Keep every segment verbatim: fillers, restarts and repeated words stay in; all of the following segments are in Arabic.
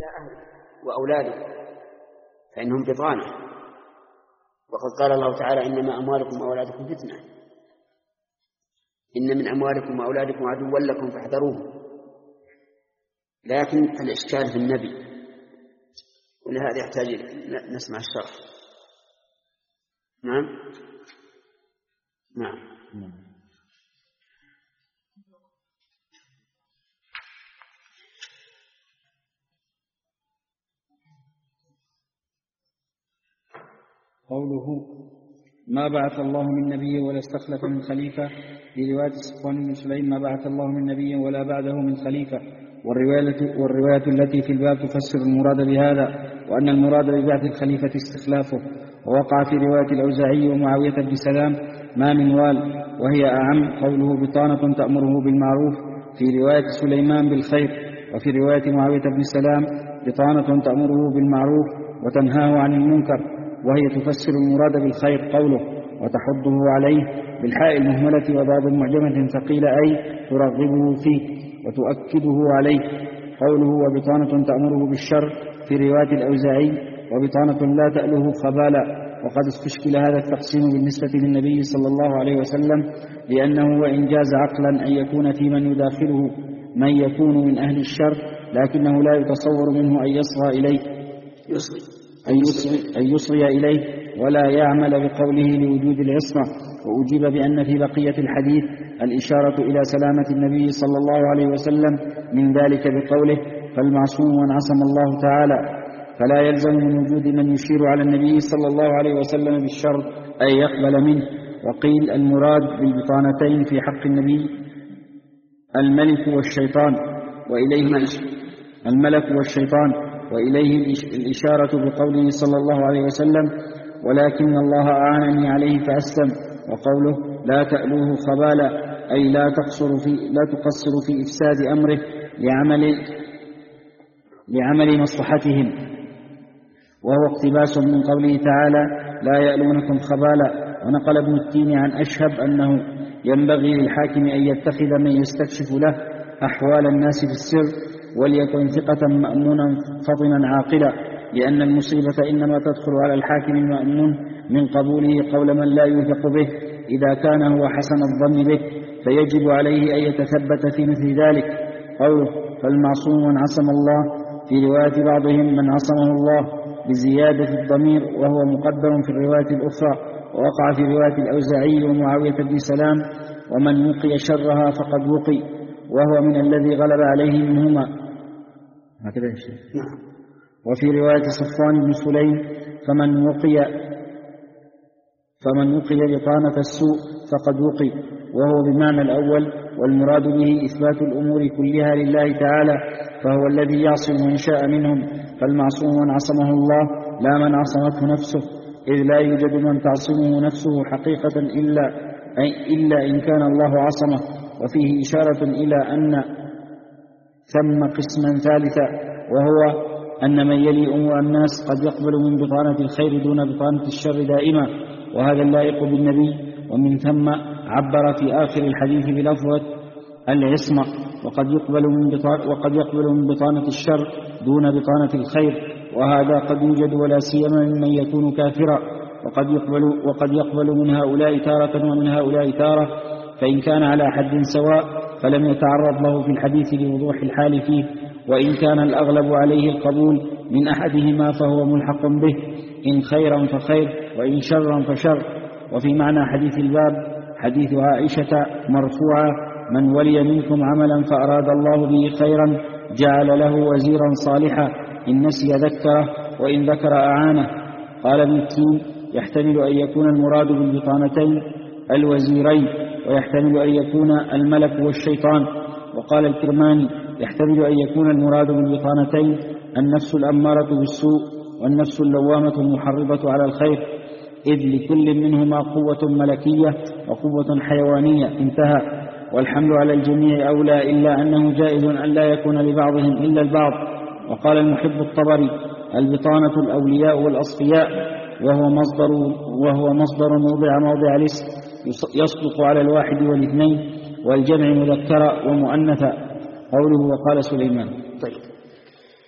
إلى أهله وأولاده فإنهم بطانة، وقد قال الله تعالى إنما أموالكم وأولادكم فتنة، إن من أموالكم وأولادكم عدوا لكم فاحذروه. لكن الإشكال في النبي، ولهذا يحتاج نسمع الشرح. نعم نعم قوله ما بعث الله من نبي ولا استخلف من خليفة، في رواية صفوان بن سليم ما بعث الله من نبي ولا بعده من خليفة، والرواية, والرواية التي في الباب تفسر المراد بهذا، وأن المراد ببعث الخليفة استخلافه. ووقع في رواية الأوزاعي ومعاوية بن سلام ما من وال، وهي أعم، قوله بطانة تأمره بالمعروف، في رواية سليمان بالخير، وفي رواية معاوية بن سلام بطانة تأمره بالمعروف وتنهاه عن المنكر، وهي تفسر المراد بالخير، قوله وتحضه عليه بالحاء المهملة وبعض معجمة ثقيلة أي ترغبه فيه وتؤكده عليه، قوله وبطانة تأمره بالشر، في رواية الأوزاعي وبطانة لا تأله خبالا. وقد استشكل هذا التقسيم بالنسبة للنبي صلى الله عليه وسلم، لأنه وإن جاز عقلا أن يكون في من يداخله من يكون من أهل الشر، لكنه لا يتصور منه أن يصغى إليه يصغي أن يصغي, أن يصغي إليه ولا يعمل بقوله لوجود العصمة. وأجيب بأن في بقية الحديث الإشارة إلى سلامة النبي صلى الله عليه وسلم من ذلك بقوله فالمعصوم من عصم الله تعالى، فلا يلزم من وجود من يشير على النبي صلى الله عليه وسلم بالشر أن يقبل منه. وقيل المراد بالبطانتين في حق النبي الملك والشيطان، وإليه الملك والشيطان وإليه الإشارة بقوله صلى الله عليه وسلم ولكن الله أعانني عليه فأسلم، وقوله لا تألوه خبالا أي لا تقصر في لا تقصر في إفساد أمره لعمل لعمل مصلحتهم، وهو اقتباس من قوله تعالى لا يألونكم خبالا. ونقل ابن التين عن أشهب أنه ينبغي للحاكم أن يتخذ من يستكشف له أحوال الناس في السر، وليكن ثقة مأمونا فطنا عاقلا، لأن المصيبة إنما تدخل على الحاكم المأمون من قبوله قول من لا يوثق به إذا كان هو حسن الظن به، فيجب عليه أن يتثبت في مثل ذلك. قوله فالمعصوم من عصم الله، في رواية بعضهم من عصمه الله بزيادة الضمير، وهو مقدر في الرواية الأخرى. ووقع في رواية الأوزاعي ومعاوية بن سلام ومن وقي شرها فقد وقي، وهو من الذي غلب عليه منهما. هكذا يا شيخ. وفي رواية صفوان بن سليم فمن وقي فمن وقي بطانة السوء فقد وقي، وهو بمعنى الأول، والمراد به إثبات الأمور كلها لله تعالى، فهو الذي يعصم من شاء منهم، فالمعصوم من عصمه الله لا من عصمته نفسه، إذ لا يوجد من تعصمه نفسه حقيقة إلا, إلا إن كان الله عصمه. وفيه إشارة إلى أن ثم قسما ثالثا، وهو أن من يلي أمور الناس قد يقبل من بطانة الخير دون بطانة الشر دائما، وهذا اللائق بالنبي. ومن ثم عبر في آخر الحديث بلفظة العصمة، وقد يقبل من بطانة, وقد يقبل من بطانة الشر دون بطانة الخير، وهذا قد يوجد ولا سيما ممن يكون كافرا، وقد يقبل, وقد يقبل من هؤلاء تارة ومن هؤلاء تارة، فإن كان على حد سواء فلم يتعرض له في الحديث لوضوح الحال فيه، وإن كان الأغلب عليه القبول من أحدهما فهو ملحق به، إن خيرا فخير وإن شرا فشر. وفي معنى حديث الباب حديث عائشة مرفوعة من ولي منكم عملا فأراد الله به خيرا جعل له وزيرا صالحا إن نسي ذكره وإن ذكر أعانه. قال ابن التين يحتمل أن يكون المراد بالبطانتين الوزيرين، ويحتمل أن يكون الملك والشيطان. وقال الكرماني يحتمل أن يكون المراد بالبطانتين النفس الأمارة بالسوء والنفس اللوامة المحرضة على الخير، إذ لكل منهما قوة ملكية وقوة حيوانية، انتهى. والحمل على الجميع أولى، إلا أنه جائز أن لا يكون لبعضهم إلا البعض. وقال المحب الطبري البطانة الأولياء والأصفياء، وهو مصدر, وهو مصدر موضع موضع الاسم، يصدق على الواحد والاثنين والجمع مذكرة ومؤنثة. قوله وقال سليمان. طيب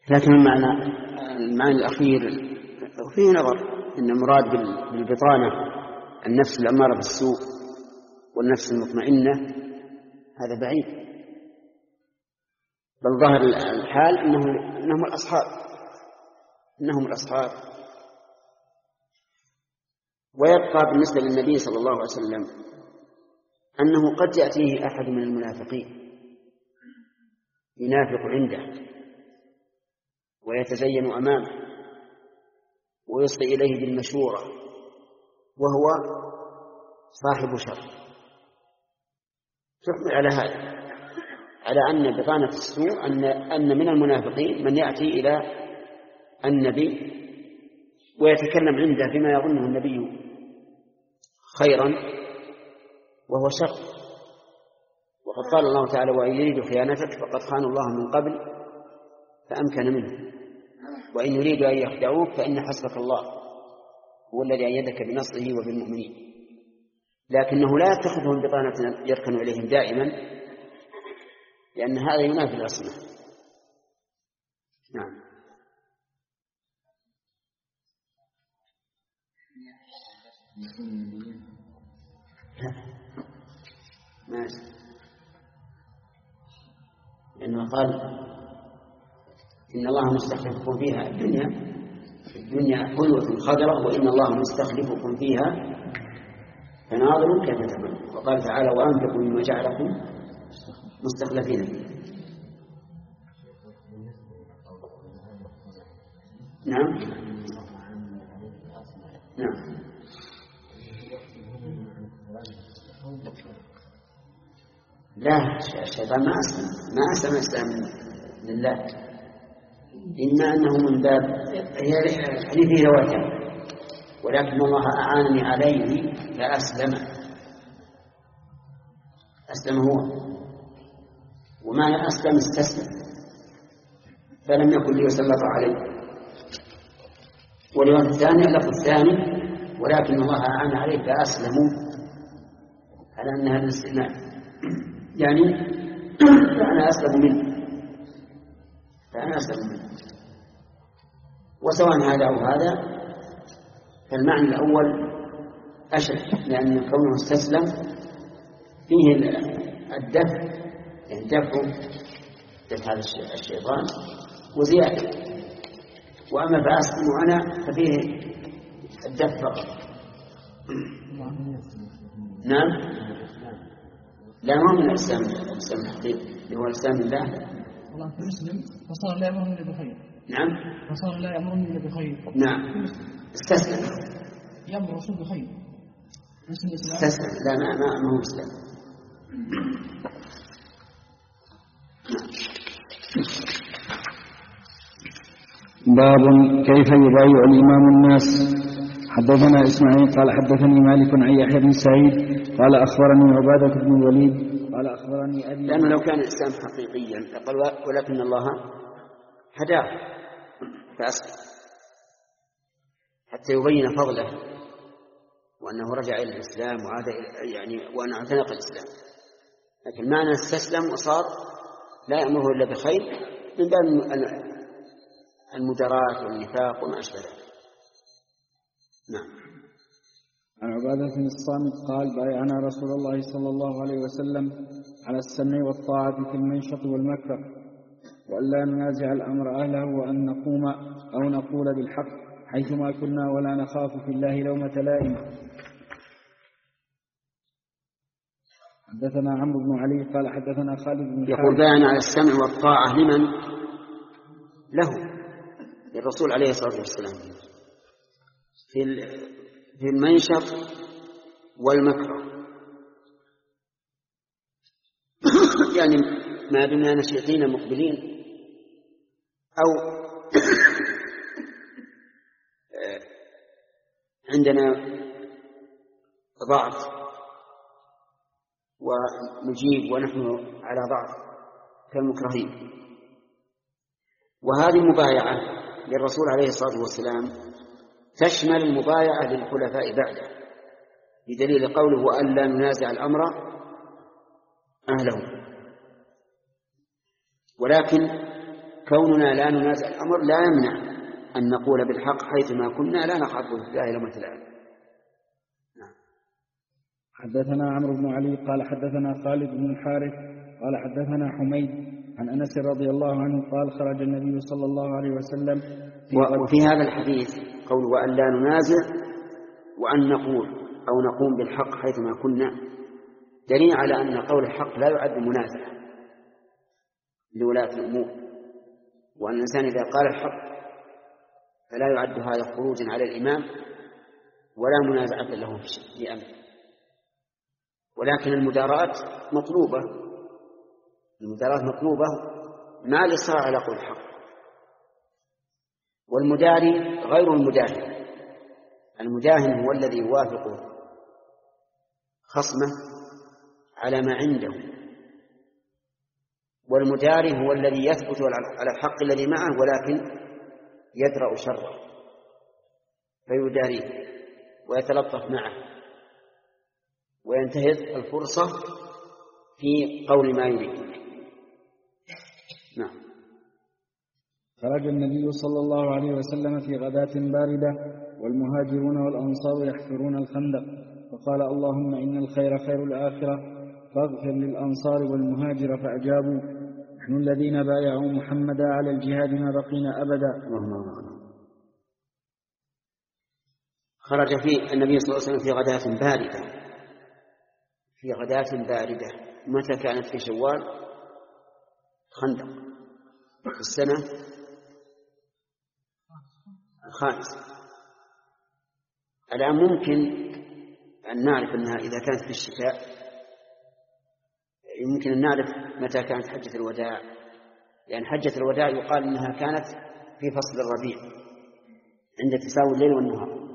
لكن المعنى المعنى الأخير فيه نظر، إن المراد بالبطانة النفس الأمارة بالسوء والنفس المطمئنة هذا بعيد، بل ظاهر الحال إنهم, إنهم الأصحاب إنهم الأصحاب. ويبقى بالنسبة للنبي صلى الله عليه وسلم أنه قد يأتيه أحد من المنافقين ينافق عنده ويتزين أمامه ويصغي إليه بالمشورة وهو صاحب شر، تحمل على هذا، على أن بطانة السوء أن, أن من المنافقين من يأتي إلى النبي ويتكلم عنده فيما يظنه النبي خيرا وهو شر. وقد قال الله تعالى: وإن يريدوا خيانتك فقد خانوا الله من قبل فأمكن منه، وإن يريدوا أن يخدعوك فإن حسبك الله هو الذي أيدك بنصره وبالمؤمنين. لكنه لا يتخذهم بطانة يركن إليهم دائما، لأن هذا ينافي الأصل. نعم. ماشي. لأنه قال: إن الله مستخلفكم فيها الدنيا الدنيا حلوة خضراء وإن الله مستخلفكم فيها فناظر كيف تعملون. وقال تعالى: وأنفقوا مما جعلكم مستخلفين فيه. نعم نعم لا، الشيطان ما أسلم ما أسلم إسلام لله، إما أنه من باب هي فيه رواية، ولكن الله أعانني عليه فأسلم أسلم هو، وما أسلم استسلم فلم يكن ليسلط عليه. والرواية الثانية اللفظ الثاني: ولكن الله أعان عليه فأسلموا، على أن هذا الاستئناف يعني فأنا أسلم منه فأنا أسلم منه. وسواء هذا أو هذا فالمعنى الأول أشد، لأن كونه استسلم فيه الدفع، يعني دفع دفع هذا الشيطان وزيادة. وأما فأسلم أنا ففيه الدفع فقط. نعم. لا، ما من الإسلام الإسلام الحقيقي اللي هو الإسلام لله. والله كمسلم فصار لا يأمرني إلا بخير. نعم. فصار لا يأمرني إلا بخير. نعم. استسلم. يأمر الرسول بخير. استسلم. لا، ما ما ما هو إسلام. باب كيف يبايع الإمام الناس. حدثنا إسماعيل قال حدثني مالك عن يحيى بن سعيد قال أخبرني عبادة بن الوليد قال أخبرني أبي. لأنه لو كان الإسلام حقيقيا لقال: ولكن الله هداه فأسلم، حتى يبين فضله وأنه رجع إلى الإسلام وعاد يعني وأنه اعتنق الإسلام. لكن معنى استسلم وصار لا يأمره إلا بخير من باب المدارات والنفاق وما أشبه ذلك. نعم. عن عبادة بن الصامت قال: بايعنا رسول الله صلى الله عليه وسلم على السمع والطاعة في المنشط والمكره، وأن لا ننازع الأمر أهله، وأن نقوم أو نقول بالحق حيثما كنا ولا نخاف في الله لومة لائم. حدثنا عمرو بن علي قال حدثنا خالد بن يقول: بايعنا على السمع والطاعة لمن؟ له، للرسول عليه الصلاة والسلام، في في المنشط والمكره يعني ما دمنا نشيطين مقبلين أو عندنا ضعف ونجيب ونحن على ضعف كالمكرهين. وهذه المبايعة للرسول عليه الصلاة والسلام تشمل المبايعة للخلفاء بعده، بدليل قوله: وأن لا ننازع الأمر أهله. ولكن فكوننا لا ننازع الأمر لا يمنع أن نقول بالحق حيثما كنا لا نخاف في الله لومة لائم. حدثنا عمرو بن علي قال حدثنا خالد بن الحارث قال حدثنا حميد عن أنس رضي الله عنه قال خرج النبي صلى الله عليه وسلم في وفي هذا الحديث قول وأن لا ننازع وأن نقول أو نقوم بالحق حيثما كنا دليل على أن قول الحق لا يعد منازعة لولاة الأمور، وأن الإنسان إذا قال الحق فلا يعد هذا خروجا على الإمام ولا منازعة له في أمر، ولكن المداراة مطلوبة المداراة مطلوبة مع الإصرار على قول الحق. والمداري غير المداهن، المداهن هو الذي يوافق خصمه على ما عنده، والمداري هو الذي يثبت على الحق الذي معه ولكن يدرأ شره فيداريه ويتلطف معه وينتهز الفرصة في قول ما يريد. نعم. خرج النبي صلى الله عليه وسلم في غداة باردة والمهاجرون والأنصار يحفرون الخندق، فقال اللهم إن الخير خير الآخرة فاغفر للأنصار والمهاجر، فأجابوا نحن الذين بايعوا محمدا على الجهاد ما بقينا أبدا. خرج في النبي صلى الله عليه وسلم في غداة باردة في غداة باردة متى كانت؟ في شوال خندق في السنة الخامسة. الآن ممكن أن نعرف أنها إذا كانت في الشتاء يمكن أن نعرف متى كانت حجة الوداع، لأن حجة الوداع يقال أنها كانت في فصل الربيع عند تساوي الليل والنهار.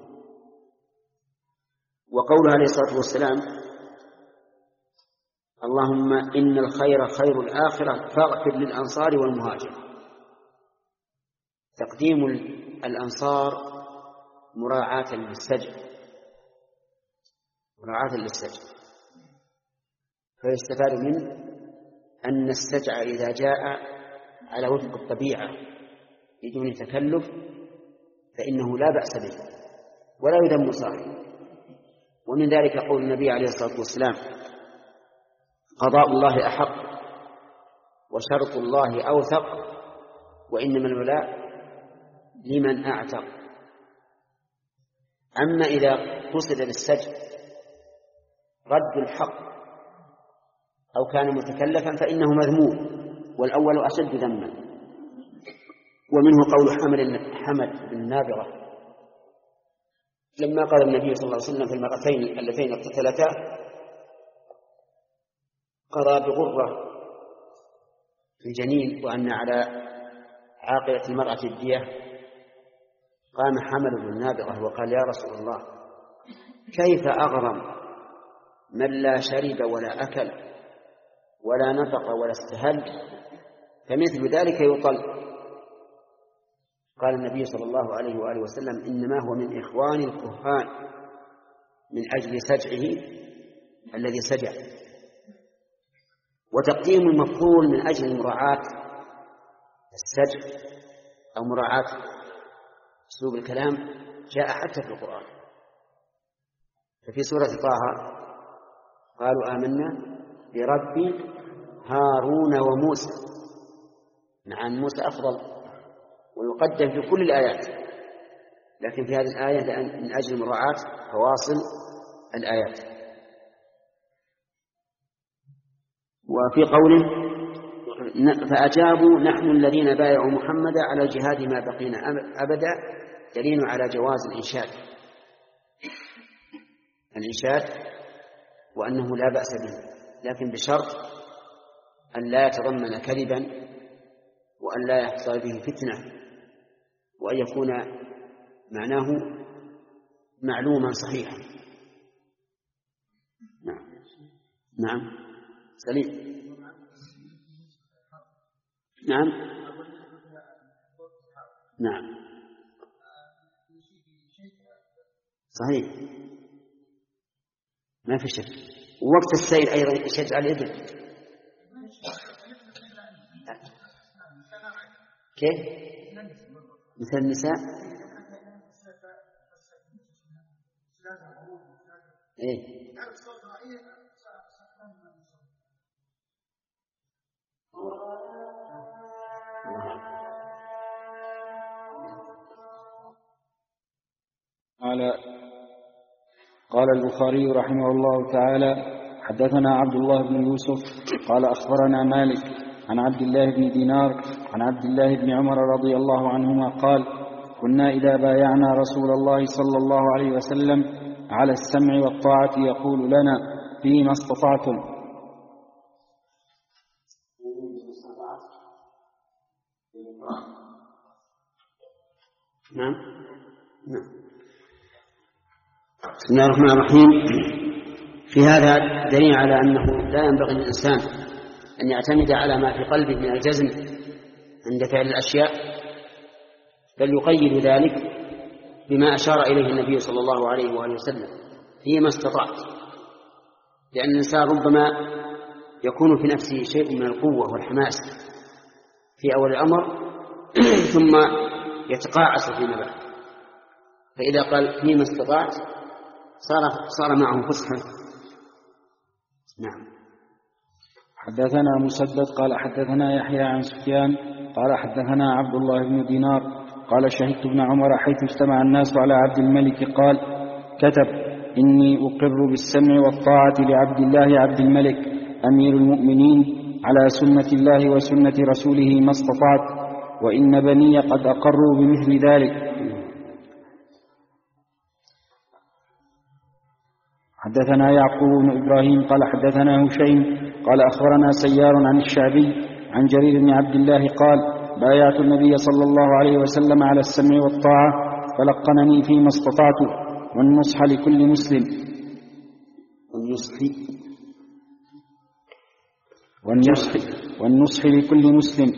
وقوله عليه الصلاة والسلام اللهم إن الخير خير الآخرة فاغفر للأنصار والمهاجر، تقديم الأنصار مراعاة للسجع مراعاة للسجع فيستفاد منه أن السجع إذا جاء على وفق الطبيعة بدون تكلف فإنه لا بأس به ولا يذم صاحبه. ومن ذلك قول النبي عليه الصلاة والسلام قضاء الله أحق وشرط الله أوثق وإنما الولاء لمن أعتق. أما إذا قصد بالسجن رد الحق أو كان متكلفا فإنه مذموم، والأول أشد ذما. ومنه قول حمد حمد بن نابغة لما قال النبي صلى الله عليه وسلم في المرأتين اللتين اقتتلتا قضى بغرة في الجنين وأن على عاقلة المرأة الدية، قام حمد بن نابغة وقال يا رسول الله كيف أغرم من لا شرب ولا أكل ولا نطق ولا استهل فمثل ذلك يطل. قال النبي صلى الله عليه وآله وسلم إنما هو من إخوان الكهان من أجل سجعه الذي سجع. وتقديم المفعول من أجل مراعاة السجع أو مراعاة أسلوب الكلام جاء حتى في القرآن. ففي سورة طه قالوا آمنا برب هارون وموسى. نعم موسى أفضل ويقدم في كل الآيات، لكن في هذه الآية من أجل مراعاة فواصل الآيات. وفي قوله فأجابوا نحن الذين بايعوا محمدا على الجهاد ما بقينا أبدا دليل على جواز الإنشاد الإنشاد وأنه لا بأس به، لكن بشرط أن لا يتضمن كذبا وأن لا يحصل به فتنة وأن يكون معناه معلوما صحيحا. نعم نعم سليم. نعم نعم صحيح ما في شك. ووقت السير أيضا يشجع الإبل كيف؟ مثل النساء؟ إيه؟ قال قال البخاري رحمه الله تعالى: حدثنا عبد الله بن يوسف قال أخبرنا مالك عن عبد الله بن دينار عن عبد الله بن عمر رضي الله عنهما قال: كنا إذا بايعنا رسول الله صلى الله عليه وسلم على السمع والطاعة يقول لنا: فيما استطعتم. نعم نعم. بسم الله الرحمن الرحيم. في هذا دليل على أنه لا ينبغي للإنسان أن يعتمد على ما في قلبه من الجزم عند فعل الأشياء، بل يقيد ذلك بما أشار إليه النبي صلى الله عليه وآله وسلم: فيما استطعت. لأن الإنسان ربما يكون في نفسه شيء من القوة والحماس في أول الأمر ثم يتقاعس فيما بعد، فإذا قال فيما استطعت صار صار معه فصحى. نعم. حدثنا مسدد قال حدثنا يحيى عن سفيان قال حدثنا عبد الله بن دينار قال: شهدت ابن عمر حيث اجتمع الناس على عبد الملك قال: كتب: إني أقر بالسمع والطاعة لعبد الله عبد الملك أمير المؤمنين على سنة الله وسنة رسوله ما استطعت، وإن بني قد أقروا بمثل ذلك. حدثنا يعقوب بن إبراهيم قال حدثنا هشيم قال أخبرنا سيار عن الشعبي عن جرير بن عبد الله قال: بايعت النبي صلى الله عليه وسلم على السمع والطاعة فلقنني فيما استطعت، والنصح لكل مسلم والنصح والنصح, والنصح لكل مسلم.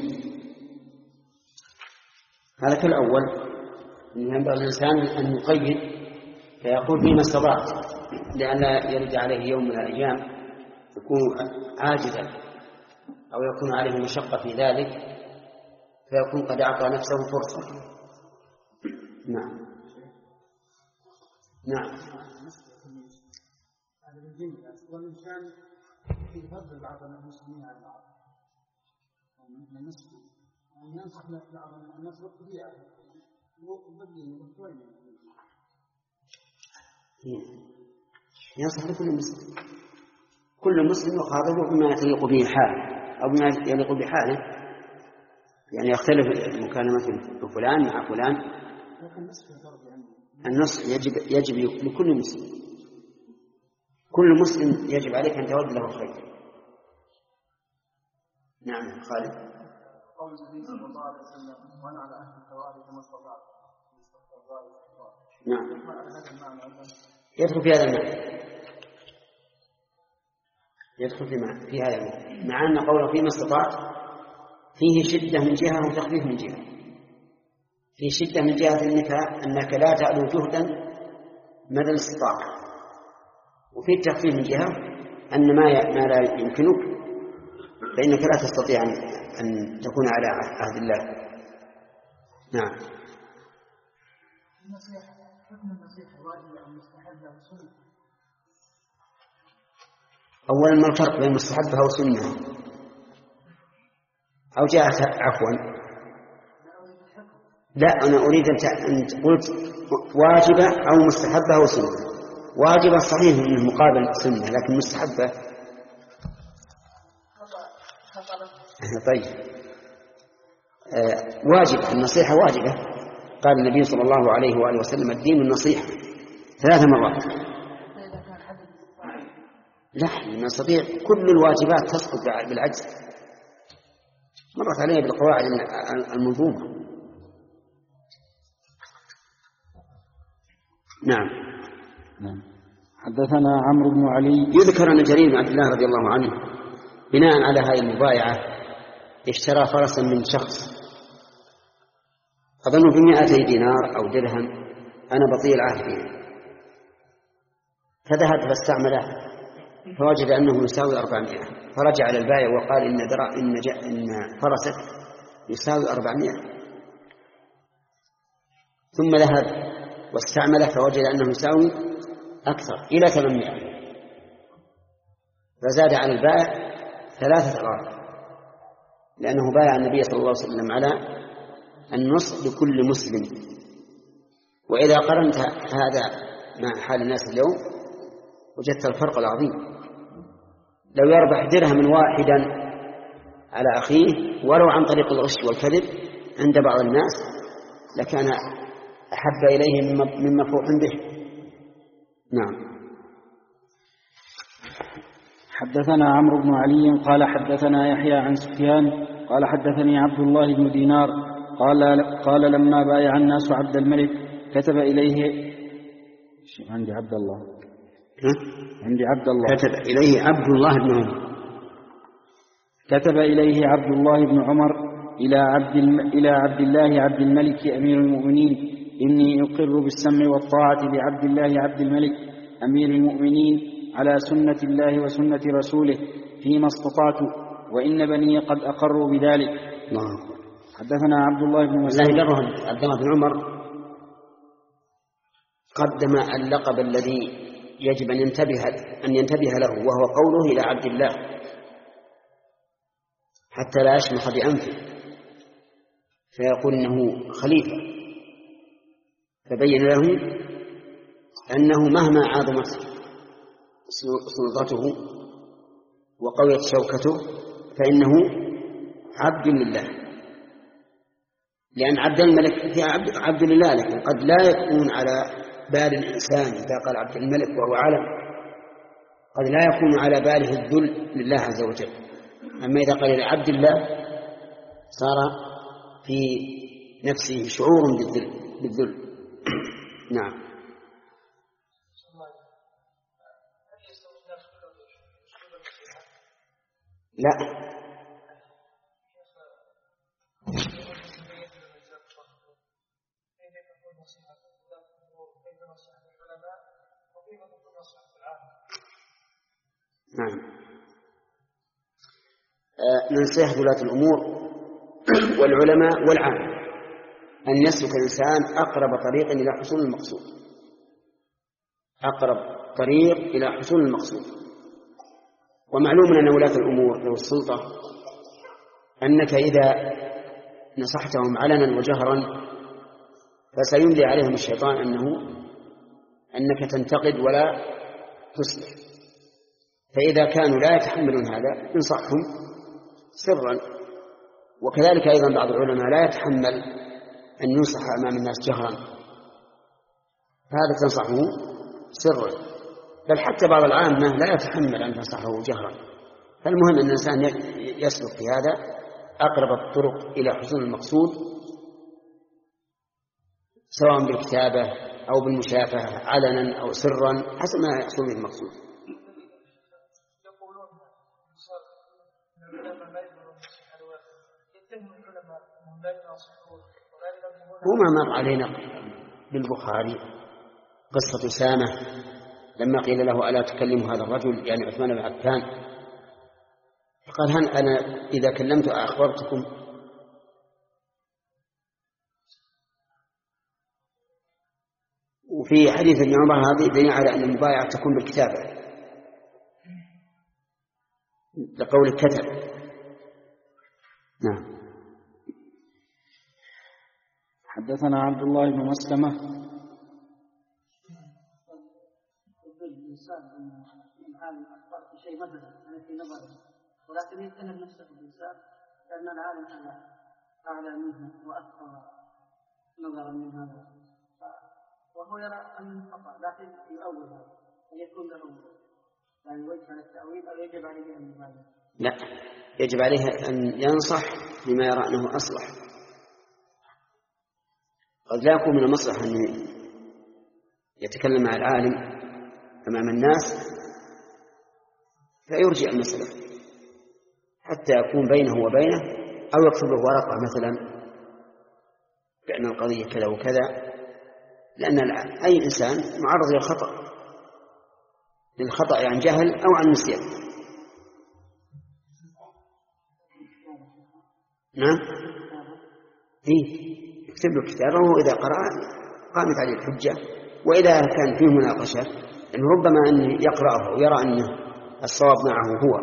هذا كالأول، ينبغي الإنسان أن يقيد فيقول فيما استطعت، لئلا يرد عليه يوم من الأيام يكون عاجزا أو يكون عليه مشقة في ذلك فيكون قد أعطى نفسه فرصة. نعم نعم. والإنسان في فضل بعض المسلمين على بعض، أن ينصح بعض الناس بالطبيعة وبالدين والدين، ينصح لكل مسلم، كل مسلم يخاطبه بما يليق به حاله أو بما يليق بحاله، يعني يختلف مكالمة بفلان مع فلان. النصح يجب يجب لكل مسلم، كل مسلم يجب عليك أن تود له الخير. نعم. خالد. قول النبي صلى الله عليه وسلم: وأنا على أهل الثواب كما استطعت. نعم. يدخل في هذا المعنى، يدخل في, في هذا المعنى، مع أن قوله فيما استطعت فيه شدة من جهة وتخفيف من جهة. في شدة من جهة أنك, أنك لا تعلو جهدا مدى الاستطاعة، وفي التخفيف من جهة أن ما ما لا يمكنك فإنك لا تستطيع أن تكون على عهد الله. نعم. أولا ما الفرق بين مستحبها وسنة؟ أو جاءت عفوا لا، أنا أريد أن قلت واجبة أو مستحبة أو سنة. واجبة صحيح أنه مقابل سنة، لكن مستحبة طيب آه واجبة. النصيحة واجبة، قال النبي صلى الله عليه وآله وسلم: الدين النصيحة ثلاث مرات. لا نستطيع كل الواجبات تسقط بالعجز، مرت علينا بالقواعد المنظومة. نعم. نعم. حدثنا عمرو بن علي. يذكر أن جرير بن عبد الله رضي الله عنه بناء على هذه المبايعة اشترى فرسا من شخص أظن بمئتي دينار أو درهم، أنا بطيء العهد فيه، فذهب فاستعمله فوجد أنه يساوي أربعمائة، فرجع على البائع وقال إن, درا إن, إن فرسك يساوي أربعمائة، ثم ذهب واستعمله فوجد أنه يساوي أكثر إلى ثمانمائة، فزاد على البائع ثلاثة أضعاف، لأنه بايع النبي صلى الله عليه وسلم على النصح لكل مسلم. وإذا قرنت هذا مع حال الناس اليوم وجدت الفرق العظيم. لو يربح درهم واحدا على أخيه ولو عن طريق الغش والكذب عند بعض الناس لكان أحب إليه مما مفروح به. نعم. حدثنا عمرو بن علي قال حدثنا يحيى عن سفيان قال حدثني عبد الله بن دينار قال قال لما بايع الناس عبد الملك كتب إليه عندي عبد الله عندي عبد الله كتب إليه عبد الله بن عمر كتب إليه عبد الله بن عمر إلى عبد الم... إلى عبد الله عبد الملك أمير المؤمنين إني أقر بالسمع والطاعة لعبد الله عبد الملك أمير المؤمنين على سنة الله وسنة رسوله فيما استطعت وإن بني قد أقروا بذلك. الله. حدثنا عبد الله بن مسعود عبد الله بن عمر قدم اللقب الذي يجب أن ينتبه أن ينتبه له وهو قوله إلى عبد الله حتى لا يشمخ بأنفه فيقول إنه خليفة، فبين له أنه مهما عظمت سلطته وقويت شوكته فإنه عبد لله، لأن عبد الملك في عبد, عبد لله، لكن قد لا يكون على بال الإنسان إذا قال عبد الملك وهو علم قد لا يكون على باله الذل لله عز وجل. أما إذا قال لعبد الله صار في نفسه شعور بالذل, بالذل. نعم. لا نعم. ننصح ولاة الأمور والعلماء والعامة أن يسلك الإنسان أقرب طريق إلى حصول المقصود، أقرب طريق إلى حصول المقصود. ومعلوم أن ولاة الأمور ذو السلطة أنك إذا نصحتهم علنا وجهرا فسيملي عليهم الشيطان أنه أنك تنتقد ولا تصلح، فإذا كانوا لا يتحملون هذا انصحهم سرا. وكذلك أيضا بعض العلماء لا يتحمل أن ينصح أمام الناس جهرا، هذا تنصحه سرا، بل حتى بعض العامة لا يتحمل أن تنصحه جهرا. فالمهم أن الإنسان يسلك في هذا أقرب الطرق إلى حصول المقصود سواء بالكتابة أو بالمشافهة علنا أو سرا حسب ما يحصل به المقصود. وما مر علينا بالبخاري قصة أسامة لما قيل له ألا تكلم هذا الرجل يعني عثمان بن عفان، فقال هل أنا إذا كلمت أخبرتكم؟ وفي حديث ابن عمر هذه دليل على أن المبايعة تكون بالكتابة لقول الكتب. نعم. حدثنا عبد الله بن مسلمة. الإنسان من عالم أخبر بشيء مثلا أنا في نظري ولكن يتهم نفسه الإنسان لأن العالم أعلى أعلى منه وأكثر نظرا من هذا، وهو يرى أنه خطأ لكن يؤول هذا فيكون له يعني وجه للتأويل أو يجب عليه أن يبالغ؟ لا، يجب عليه أن ينصح بما يرى أنه أصلح. قد لا يكون من المصلح أن يتكلم مع العالم أمام الناس فيرجع المسألة حتى يكون بينه وبينه، أو يكتب له ورقة مثلا بأن القضية كذا وكذا، لأن أي إنسان معرض للخطأ للخطأ عن جهل أو عن نسيان. نعم. إيه يكتب له كتابه، وإذا قرأ قامت عليه الحجة. وإذا كان فيه مناقشة، لأنه ربما أن يقرأه ويرى أنه الصواب معه هو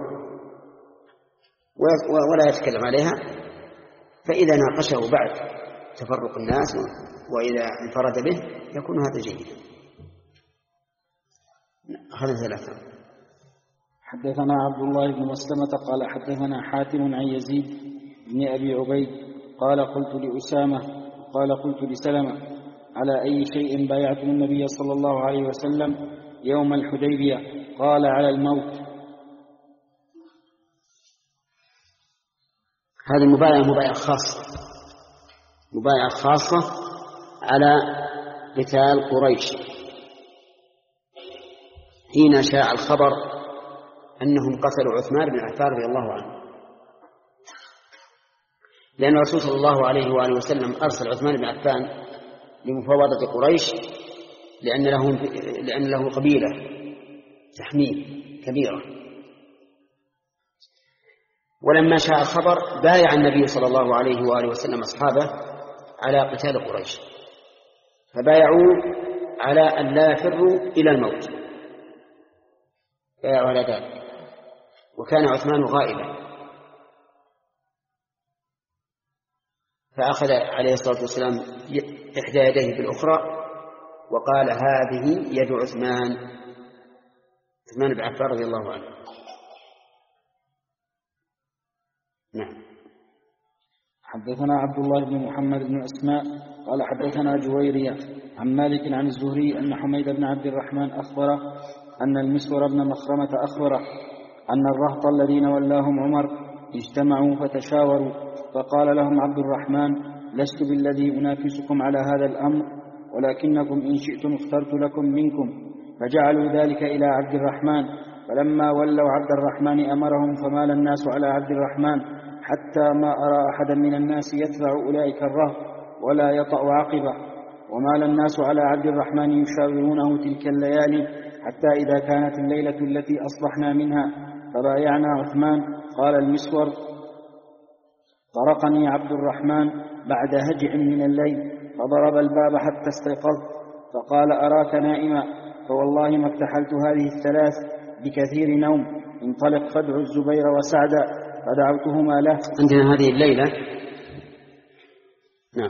ولا يتكلم عليها، فإذا ناقشه بعد تفرق الناس وإذا انفرد به يكون هذا جيدا. هذا ثلاثة. حدثنا عبد الله بن مسلمة قال حدثنا حاتم عن يزيد بن أبي عبيد قال قلت لأسامة قال قلت لسلمة على أي شيء بايعتم النبي صلى الله عليه وسلم يوم الحديبية؟ قال على الموت. هذه المبايعة مبايعة خاصة، مبايعة خاصة على قتال قريش حين شاع الخبر أنهم قتلوا عثمان بن عفان رضي الله عنه، لأن الرسول صلى الله عليه وآله وسلم أرسل عثمان بن عفان لمفاوضة قريش لأن له لأن له قبيلة تحميه كبيرة. ولما شاء الخبر بايع النبي صلى الله عليه وآله وسلم أصحابه على قتال قريش، فبايعوا على أن لا يفروا إلى الموت، بايعوا على ذلك. وكان عثمان غائبا، فأخذ عليه الصلاة والسلام إحدى يديه بالأخرى وقال هذه يد عثمان عثمان بن عفان رضي الله عنه. نعم. حدثنا عبد الله بن محمد بن أسماء قال حدثنا جويرية عن مالك عن الزهري أن حميد بن عبد الرحمن أخبره أن المسور بن مخرمة أخبره أن الرهط الذين ولاهم عمر اجتمعوا فتشاوروا، فقال لهم عبد الرحمن لست بالذي أنافسكم على هذا الأمر، ولكنكم إن شئتم اخترت لكم منكم. فجعلوا ذلك إلى عبد الرحمن، فلما ولوا عبد الرحمن أمرهم، فمال الناس على عبد الرحمن حتى ما أرى أحدا من الناس يتبع أولئك الرهط ولا يطأ عقبه. ومال الناس على عبد الرحمن يشاورونه تلك الليالي حتى إذا كانت الليلة التي أصبحنا منها فبايعنا عثمان. قال المسور طرقني عبد الرحمن بعد هجع من الليل فضرب الباب حتى استيقظت، فقال أراك نائما، فوالله ما اكتحلت هذه الثلاث بكثير نوم، انطلق فادع الزبير وسعدا. فدعوتهما له. عندنا هذه الليلة. نعم.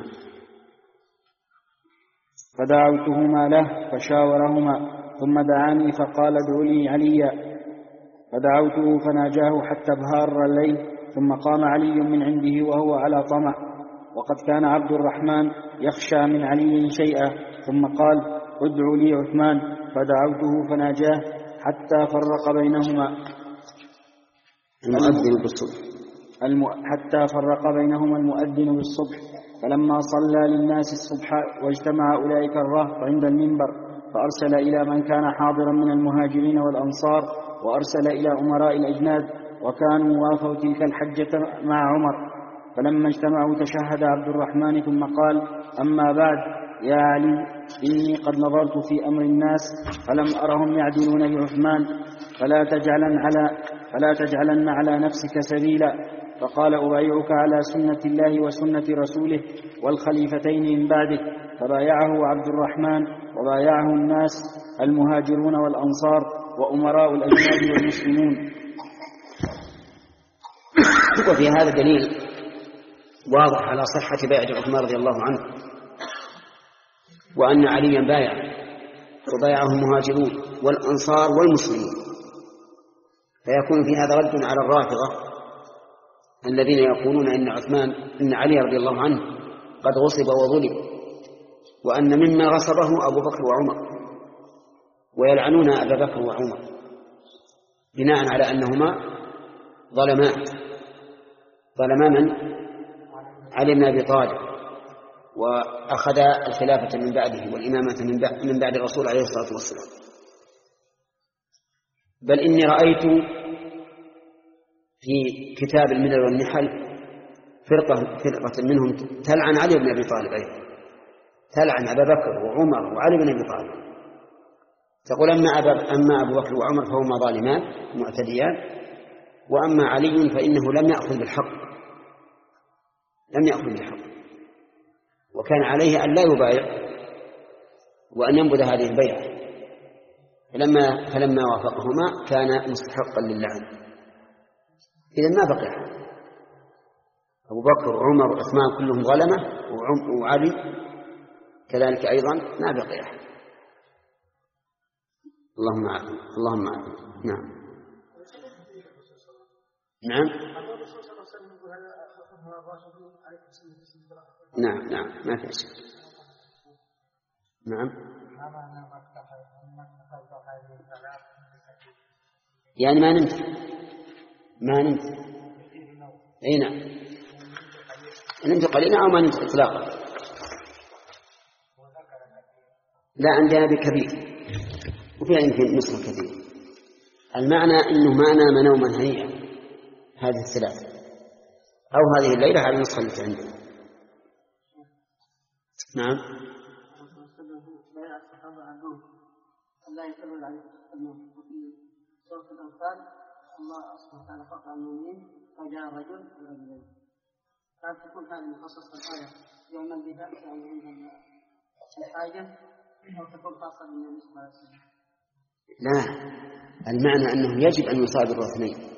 فدعوتهما له فشاورهما، ثم دعاني فقال ادعوا لي عليا، فدعوته فناجاه حتى ابهار الليل، ثم قام علي من عنده وهو على طمع، وقد كان عبد الرحمن يخشى من علي شيئا، ثم قال ادعوا لي عثمان، فدعوته فناجاه حتى فرق بينهما المؤذن بالصبح الم... حتى فرق بينهما المؤذن بالصبح. فلما صلى للناس الصبح واجتمع أولئك الرهط عند المنبر، فأرسل إلى من كان حاضرا من المهاجرين والأنصار، وأرسل إلى أمراء الأجناد، وكانوا وافوا تلك الحجة مع عمر. فلما اجتمعوا تشهد عبد الرحمن ثم قال أما بعد يا علي، إني قد نظرت في أمر الناس فلم أرهم يعدلون بعثمان، فلا تجعلن على, فلا تجعلن على نفسك سبيلا. فقال أبايعك على سنة الله وسنة رسوله والخليفتين من بعده. فبايعه عبد الرحمن وبايعه الناس المهاجرون والأنصار وأمراء الأجناد والمسلمون. وفي هذا دليل واضح على صحة بيعة عثمان رضي الله عنه، وأن عليا بايع وبايعه المهاجرون والأنصار والمسلمين. فيكون في هذا رد على الرافضة الذين يقولون إن عثمان إن علي رضي الله عنه قد غصب وظلم، وأن مما غصبه أبو بكر وعمر، ويلعنون أبا بكر وعمر بناء على أنهما ظلمان ظلما من علي بن أبي طالب، وأخذ الخلافة من بعده والإمامة من بعد الرسول عليه الصلاة والسلام. بل إني رأيت في كتاب الملل والنحل فرقة, فرقة منهم تلعن علي بن أبي طالب أيضا، تلعن أبا بكر وعمر وعلي بن أبي طالب، تقول أما, أما أبو بكر وعمر فهما ظالمان معتديان، وأما علي فإنه لم يأخذ بالحق لم يأخذ بالحق وكان عليه أن لا يبايع وأن ينبذ هذه البيعة، فلما, فلما وافقهما كان مستحقا للعن. إذن ما بقي أبو بكر وعمر وعثمان كلهم ظلمة، وعلي كذلك أيضا ما بقي أحد. اللهم عافنا اللهم عافنا. نعم نعم نعم نعم ما في شيء. نعم يعني ما نمت ما نمت اي نعم نمت قليلا او ما نمت اطلاقا. لا عندنا بكبير وفيها يمكن نصف كبير. المعنى انه ما نام نوما هنيئا هذه الثلاث او هذه الليله على النسخه التي عندنا. نعم لا يكرر عليه الموت. وفي سورة الأنفال الله سبحانه وتعالى قطع المؤمنين فجاء رجل ورجلين. هل تكون هذه مخصصة الآية يعمل بها يعني عندهم الحاجة أو تكون خاصة بالنبي صلى الله عليه وسلم؟ لا، المعنى أنه يجب أن يصابر اثنين،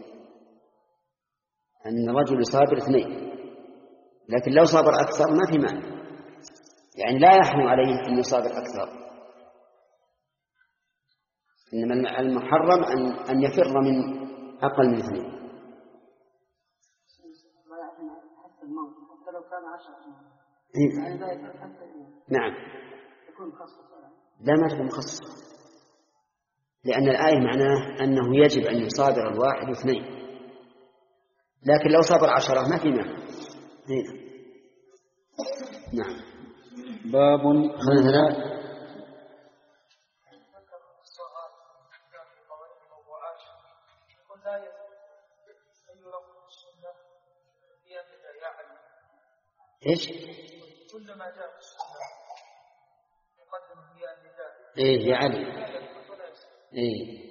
أن الرجل يصابر اثنين، لكن لو صابر أكثر ما في معنى، يعني لا يحرم عليه أن يصابر أكثر، إنما المحرم أن أن يفر من أقل من اثنين. حتى الموت حتى لو كان عشرة إيه؟ يعني لا يفر حتى نعم تكون مخصصة. لا ما تكون مخصصة، لأن الآية معناه أنه يجب أن يصابر الواحد اثنين، لكن لو صابر عشرة ما في معنى. إيه؟ نعم. باب خلنا إيش؟ كلما جاء في السنة يقدم فيها النداء. إيه يا علي. إيه.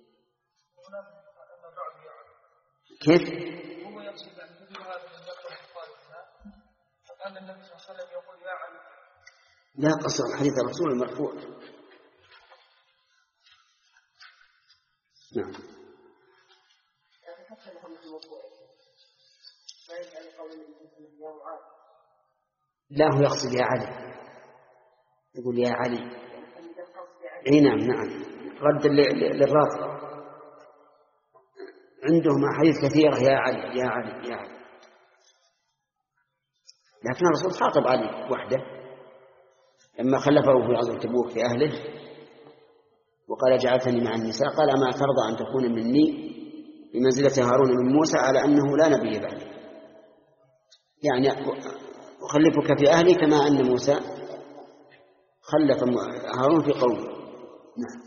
كيف؟ هو يقصد أن يقول هذا من ذكر الخالفها، فكان النبي صلى الله عليه وسلم يقول يا علي. لا قصر حديث الرسول المرفوع. نعم. لا هو يقصد يا علي، يقول يا علي. اي نعم نعم رد للرافض، عندهم أحاديث كثيرة يا علي يا علي يا علي، لكن الرسول خاطب علي وحده لما خلفه في غزوة تبوك في أهله وقال جعلتني مع النساء، قال أما ترضى أن تكون مني بمنزلة هارون من موسى على أنه لا نبي بعدي، يعني أخلفك في أهلي كما أن موسى خلف هارون في قومه. نعم.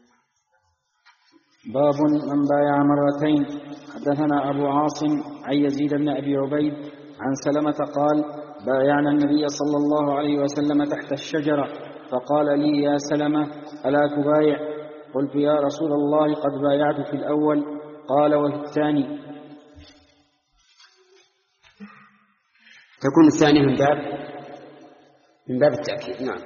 باب من بايع مرتين. حدثنا أبو عاصم عن يزيد بن أبي عبيد عن سلمة قال بايعنا النبي صلى الله عليه وسلم تحت الشجرة، فقال لي يا سلمة ألا تبايع؟ قلت يا رسول الله قد بايعت في الأول، قال وفي الثاني؟ تكون الثانية من باب من باب التأكيد. نعم.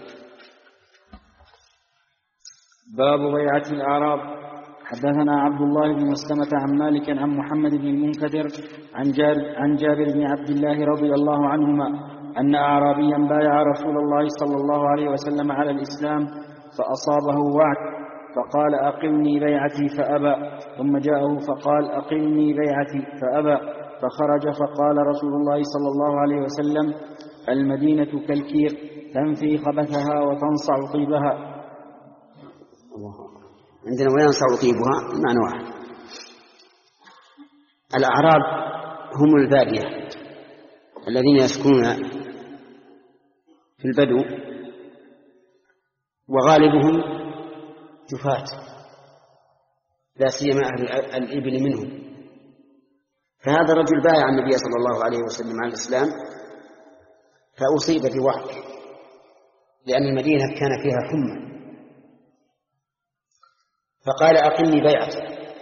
باب بيعة الأعراب. حدثنا عبد الله بن مسلمة عن مالك عن محمد بن المنكدر عن جابر, عن جابر بن عبد الله رضي الله عنهما أن أعرابيا بايع رسول الله صلى الله عليه وسلم على الإسلام فأصابه وعد فقال أقلني بيعتي فأبى، ثم جاءه فقال أقلني بيعتي فأبى، فخرج فقال رسول الله صلى الله عليه وسلم المدينة كالكير تنفي خبثها وتنصع طيبها. عندنا وينصع طيبها المعنى واحد. الأعراب هم البادية الذين يسكنون في البدو وغالبهم جفاة لا سيما أهل الإبل منهم، فهذا الرجل بايع النبي صلى الله عليه وسلم على الإسلام فأصيب بوعك لأن المدينة كان فيها حمى، فقال أقلني بيعتي،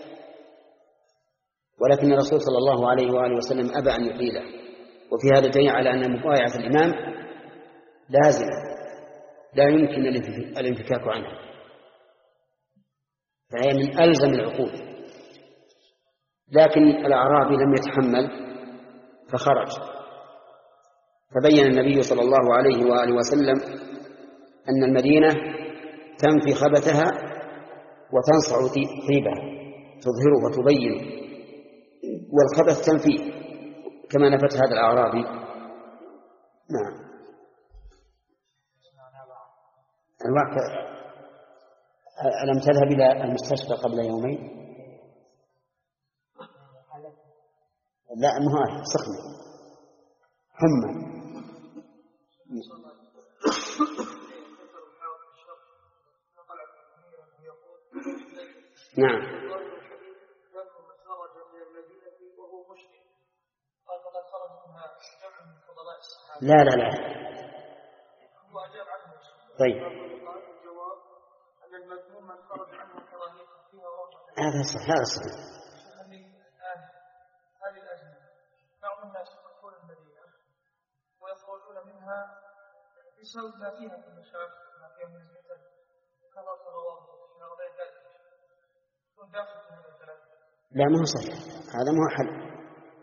ولكن الرسول صلى الله عليه وآله وسلم أبى أن يقيله، وفي هذا دليل على أن مبايعة الإمام لازمة لا يمكن الانفكاك عنها، فهي من ألزم العقول. لكن الأعرابي لم يتحمل فخرج، فبين النبي صلى الله عليه وآله وسلم أن المدينة تنفي خبثها وتنصع طيبها، تظهره وتبين، والخبث تنفيه كما نفت هذا الأعرابي. نعم. الوقت ألم تذهب إلى المستشفى قبل يومين؟ لا، مهار سخنة حمى. نعم. لا لا لا. طيب هذا صحيح، هذا صحيح. هذه الأزمة بعض الناس يدخلون المدينة ويخرجون منها بسبب ما فيها من مشاكل، ما فيها من الفتن كما الروابط وغير ذلك، يكون داخل في هذا الكلام. لا، ما هو صحيح، هذا ما هو حل.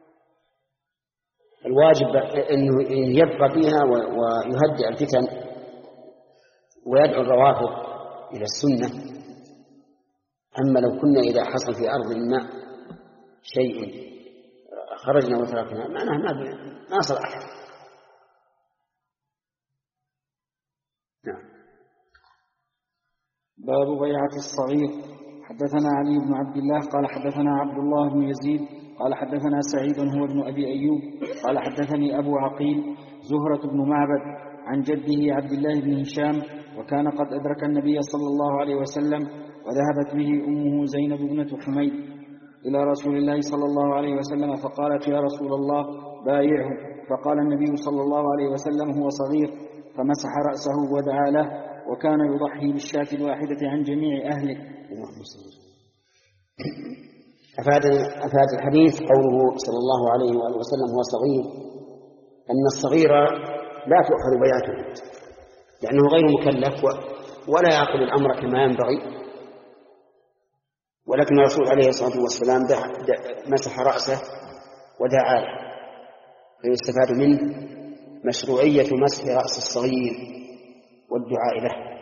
الواجب أنه يبقى فيها ويهدئ الفتن ويدعو الروافض إلى السنة. أما لو كنا إذا حصل في أرض ما شيء خرجنا وتركنا معناه ما ما صار أحد. نعم. باب بيعة الصغير. حدثنا علي بن عبد الله قال حدثنا عبد الله بن يزيد قال حدثنا سعيد هو ابن أبي أيوب قال حدثني أبو عقيل زهرة بن معبد عن جده عبد الله بن هشام، وكان قد أدرك النبي صلى الله عليه وسلم وذهبت به أمه زينب بنت حميد إلى رسول الله صلى الله عليه وسلم فقالت يا رسول الله بايعه، فقال النبي صلى الله عليه وسلم هو صغير، فمسح رأسه ودعا له، وكان يضحي بالشاة الواحدة عن جميع أهله. أفاد أفاد الحديث قوله صلى الله عليه وآله وسلم هو صغير، أن الصغير لا تؤخذ بيعته لأنه غير مكلف ولا يعقل الأمر كما ينبغي، ولكن الرسول عليه الصلاة والسلام مسح رأسه ودعا له، فيستفاد منه مشروعية مسح رأس الصغير والدعاء له.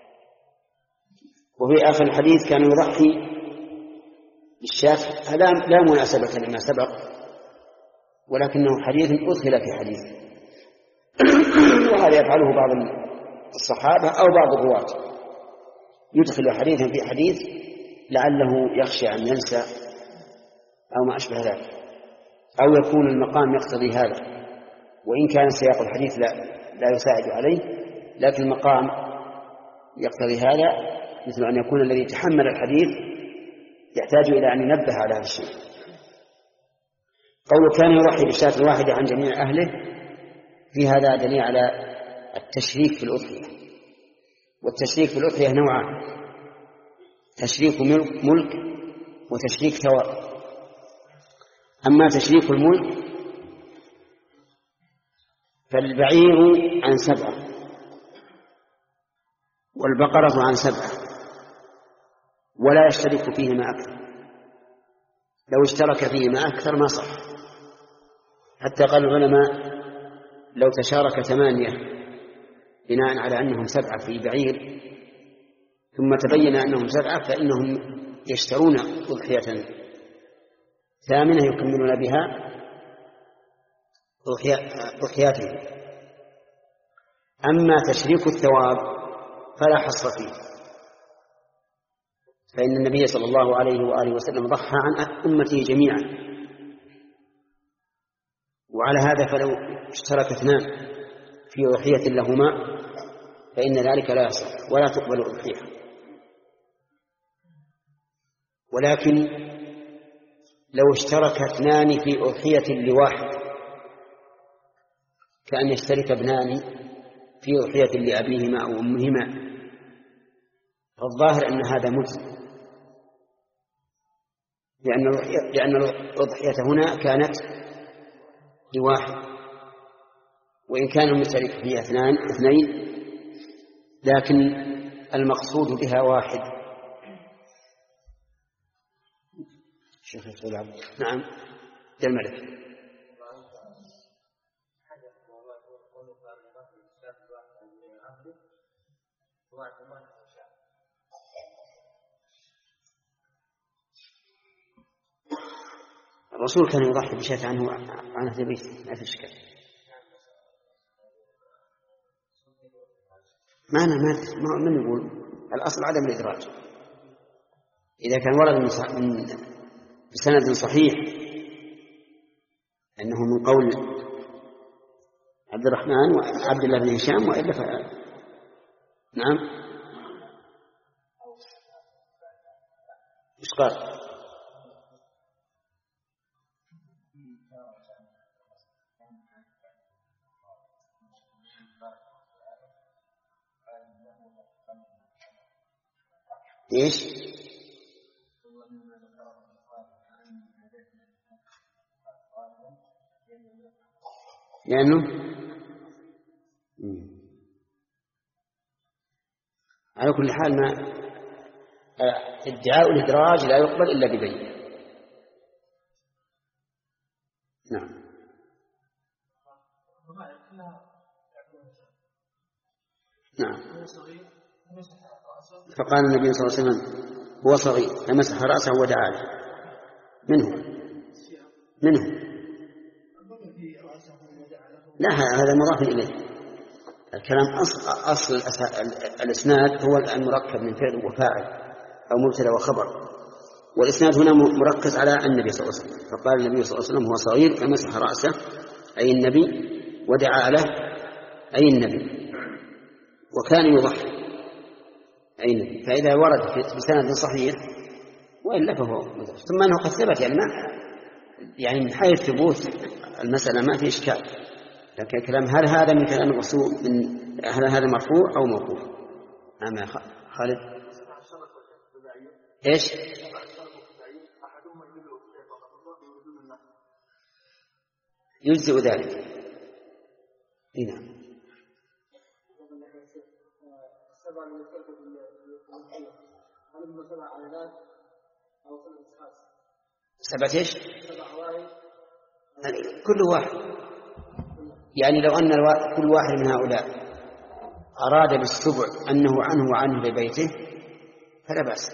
وفي آخر الحديث كان يضحي بالشاة، هذا لا مناسبة لما سبق، ولكنه حديث أدخل في حديث، وهذا يفعله بعض الصحابة أو بعض الرواة، يدخل حديثا في حديث لعله يخشى أن ينسى أو ما أشبه ذلك، أو يكون المقام يقتضي هذا، وإن كان سياق الحديث لا, لا يساعد عليه، لكن المقام يقتضي هذا، مثل أن يكون الذي تحمل الحديث يحتاج إلى أن ينبه على هذا الشيء. قوله كان يضحي بالشاة الواحدة عن جميع أهله، في هذا دليل على التشريك في الأضحية، والتشريك في الأضحية نوعان: تشريك ملك وتشريك ثواب. أما تشريك الملك فالبعير عن سبعة والبقرة عن سبعة ولا يشترك فيهما أكثر، لو اشترك فيهما أكثر ما صح، حتى قال العلماء لو تشارك ثمانية بناء على أنهم سبعة في بعير ثم تبين أنهم سبعة فإنهم يشترون أضحية ثامنة يكملون بها أضحياتهم. أما تشريك الثواب فلا حصر فيه، فإن النبي صلى الله عليه وآله وسلم ضحى عن أمته جميعا، وعلى هذا فلو اشترك اثنان في أضحية لهما فإن ذلك لا يصح ولا تقبل أضحية. ولكن لو اشترك اثنان في أضحية لواحد، كأن يشترك ابنان في أضحية لأبيهما أو أمهما، فالظاهر أن هذا مجزي، لأن لأن الأضحية هنا كانت لواحد، وإن كان المشترك فيها اثنان اثنين لكن المقصود بها واحد. شيخ يقول عبد نعم يا الملك. الرسول كان يضحي بشاة عنه عن أهل بيته ما في إشكال. ما أنا ما من يقول الأصل عدم الإدراج. إذا كان ورد من بسند صحيح أنه من قول عبد الرحمن وعبد الله بن هشام وإلا ف... نعم إيش قال؟ إيش؟ لأنه على كل حال ما ادعاء الإدراج لا يقبل إلا بدليل. نعم. نعم. فقال النبي صلى الله عليه وسلم هو صغير فمسح رأسه ودعا له. منه منه لا هذا مضاف إليه. الكلام أصل, أصل الإسناد هو المركب من فعل وفاعل أو مبتدأ وخبر، والإسناد هنا مركز على النبي صلى الله عليه وسلم. فقال النبي صلى الله عليه وسلم هو صغير فمسح رأسه أي النبي ودعا له أي النبي، وكان يضحي أي النبي. فإذا ورد بسند صحيح وإلا فهو مضاف. ثم أنه قد ثبت يعني ما يعني من حيث ثبوت المسألة ما في إشكال. لكن الكلام هل هذا من كلام الرسول من هل هذا مرفوع أو موقوف؟ نعم يا خالد. إيش؟ يجزئ ذلك. نعم. سبعة إيش؟ كل واحد يعني لو أن كل واحد من هؤلاء أراد بالسبع أنه عنه وعنه لبيته فلا بأس.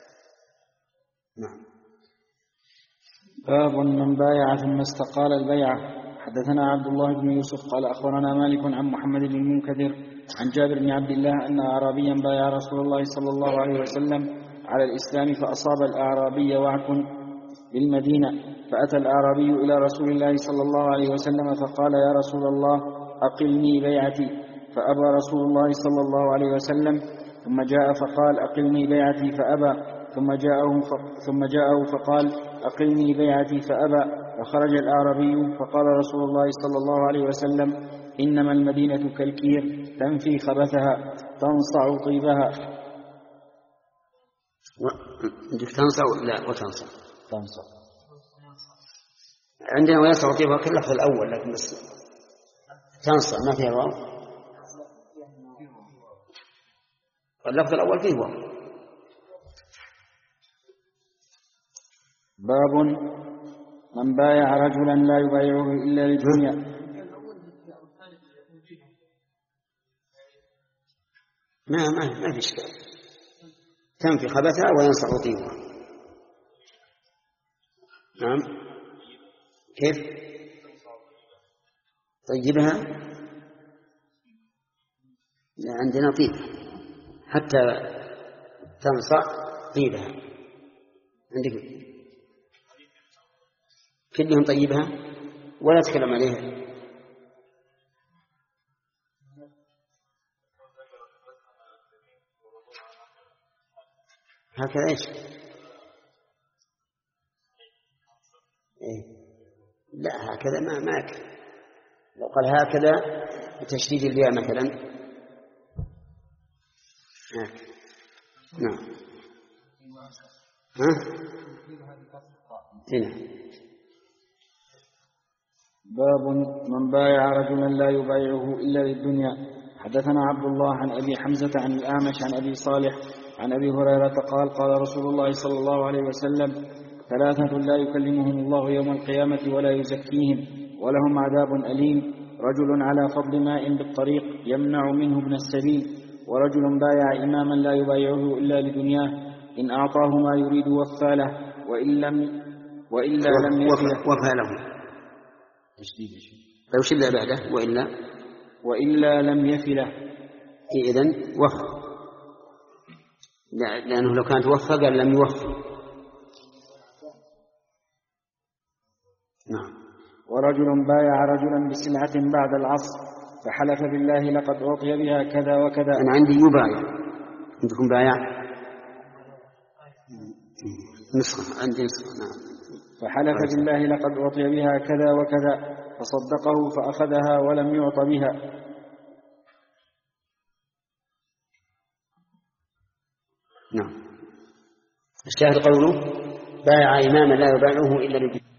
نعم. باب من بايع ثم استقال البيعة. حدثنا عبد الله بن يوسف قال أخبرنا مالك عن محمد بن المنكدر عن جابر بن عبد الله أن أعرابيا بايع رسول الله صلى الله عليه وسلم على الإسلام فأصاب الأعرابي وعك بالمدينة، فأتى الأعرابي إلى رسول الله صلى الله عليه وسلم فقال يا رسول الله أقلني بيعتي، فأبى رسول الله صلى الله عليه وسلم، ثم جاء فقال أقلني بيعتي فأبى، ثم جاءه, ثم جاءه فقال أقلني بيعتي فأبى، فخرج الأعرابي فقال رسول الله صلى الله عليه وسلم إنما المدينة كالكير تنفي خبثها تنصع طيبها. عندك تنصع لا وتنصع تنصع عندنا وينصع طيبها كاللفظ الأول لكن بس تنصع ما فيها واو. اللفظ الأول فيه واو. باب من بايع رجلا لا يبايعه إلا للدنيا. ما ما ما في إشكال تنفي خبثها وينصع طيبها. نعم كيف طيبها؟ لا عندنا طيب حتى تنصع طيبها عندك كلهم طيبها ولا تكلم عليها. هكذا ايش؟ إيه؟ لا هكذا ما ماك. لو قال هكذا بتشديد الياء مثلا هكذا. نعم. ها؟ هنا باب من بايع رجلا لا يبايعه إلا للدنيا. حدثنا عبد الله عن أبي حمزة عن الأعمش عن أبي صالح عن أبي هريرة قال قال رسول الله صلى الله عليه وسلم ثلاثة لا يكلمهم الله يوم القيامة ولا يزكيهم ولهم عذاب أليم: رجل على فضل ماء بالطريق يمنع منه ابن السبيل، ورجل بايع إماما لا يبايعه إلا لدنياه إن أعطاه ما يريد وفى له وإن لم وإلا لم يفله. وفى له لو شد بعده وإلا وإلا لم يفله. إذن وفى، لأنه لو كانت وفى قال لم يوفى. نعم. ورجل بايع رجلا بسلعة بعد العصر فحلف بالله لقد أعطي بها كذا وكذا. أنا عندي يبايع، عندكم بايع؟ نسخة، عندي نسخة. نعم. فحلف بالله لقد أعطي بها كذا وكذا فصدقه فأخذها ولم يعط بها. نعم. الشاهد قوله بايع إماما لا يبايعه إلا للدنيا.